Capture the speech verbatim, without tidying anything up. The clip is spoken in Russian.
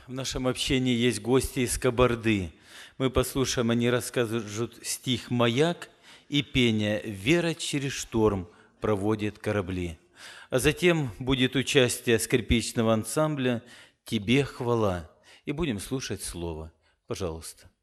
В нашем общении есть гости из Кабарды. Мы послушаем, они расскажут стих «Маяк» и пение «Вера через шторм проводит корабли». А затем будет участие скрипичного ансамбля «Тебе хвала». И будем слушать слово. Пожалуйста.